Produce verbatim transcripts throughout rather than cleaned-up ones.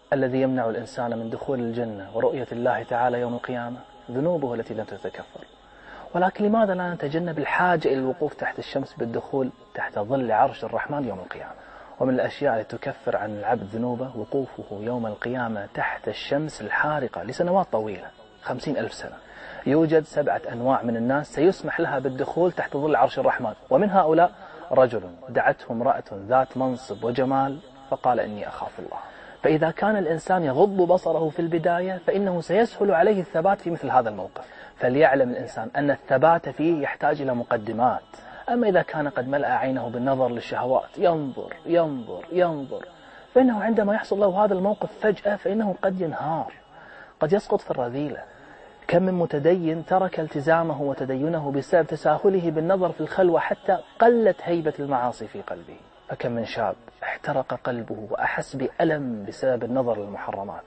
الذي يمنع الإنسان من دخول الجنة ورؤية الله تعالى يوم القيامة ذنوبه التي لم تتكفر. ولكن لماذا لا نتجنب الحاجة إلى الوقوف تحت الشمس بالدخول تحت ظل عرش الرحمن يوم القيامة؟ ومن الأشياء التي تكفر عن العبد ذنوبه وقوفه يوم القيامة تحت الشمس الحارقة لسنوات طويلة، خمسين ألف سنة. يوجد سبعة أنواع من الناس سيسمح لها بالدخول تحت ظل عرش الرحمن، ومن هؤلاء رجل دعته امرأة ذات منصب وجمال فقال إني أخاف الله. فإذا كان الإنسان يغض بصره في البداية فإنه سيسهل عليه الثبات في مثل هذا الموقف. فليعلم الإنسان أن الثبات فيه يحتاج إلى مقدمات. أما إذا كان قد ملأ عينه بالنظر للشهوات، ينظر ينظر ينظر، فإنه عندما يحصل له هذا الموقف فجأة فإنه قد ينهار، قد يسقط في الرذيلة. كم من متدين ترك التزامه وتدينه بسبب تساهله بالنظر في الخلوة حتى قلت هيبة المعاصي في قلبه. فكم من شاب احترق قلبه وأحس بألم بسبب النظر للمحرمات.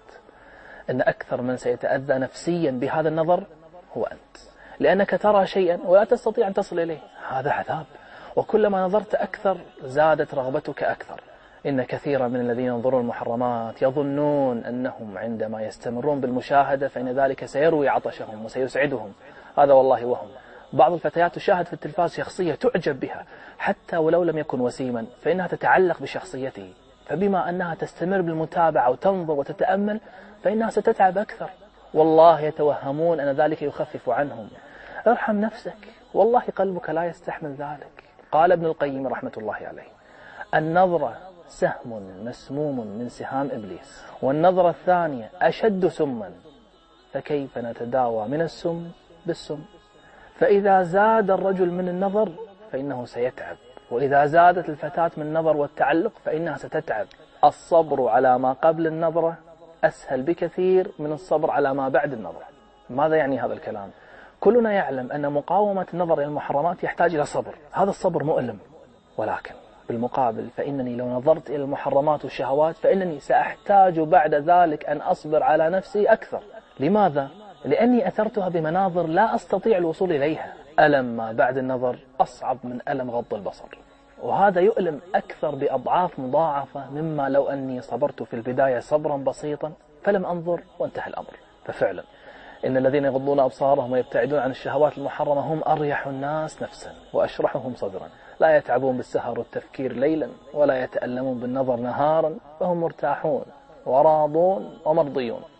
إن أكثر من سيتأذى نفسيا بهذا النظر هو أنت، لأنك ترى شيئا ولا تستطيع أن تصل إليه، هذا عذاب. وكلما نظرت أكثر زادت رغبتك أكثر. إن كثيرا من الذين ينظرون المحرمات يظنون أنهم عندما يستمرون بالمشاهدة فإن ذلك سيروي عطشهم وسيسعدهم، هذا والله وهم. بعض الفتيات تشاهد في التلفاز شخصية تعجب بها حتى ولو لم يكن وسيما، فإنها تتعلق بشخصيته، فبما أنها تستمر بالمتابعة وتنظر وتتأمل فإنها ستتعب أكثر. والله يتوهمون أن ذلك يخفف عنهم. ارحم نفسك، والله قلبك لا يستحمل ذلك. قال ابن القيم رحمة الله عليه: النظرة سهم مسموم من سهام إبليس، والنظرة الثانية أشد سما، فكيف نتداوى من السم بالسم؟ فإذا زاد الرجل من النظر فإنه سيتعب، وإذا زادت الفتاة من النظر والتعلق فإنها ستتعب. الصبر على ما قبل النظرة أسهل بكثير من الصبر على ما بعد النظرة. ماذا يعني هذا الكلام؟ كلنا يعلم أن مقاومة النظر إلى المحرمات يحتاج إلى صبر، هذا الصبر مؤلم، ولكن بالمقابل فإنني لو نظرت إلى المحرمات والشهوات فإنني سأحتاج بعد ذلك أن أصبر على نفسي أكثر. لماذا؟ لأني أثرتها بمناظر لا أستطيع الوصول إليها. ألم ما بعد النظر أصعب من ألم غض البصر، وهذا يؤلم أكثر بأضعاف مضاعفة مما لو أني صبرت في البداية صبرا بسيطا فلم أنظر وانتهى الأمر. ففعلا إن الذين يغضون أبصارهم ويبتعدون عن الشهوات المحرمة هم أريح الناس نفسا وأشرحهم صدرا، لا يتعبون بالسهر والتفكير ليلا ولا يتألمون بالنظر نهارا، فهم مرتاحون وراضون ومرضيون.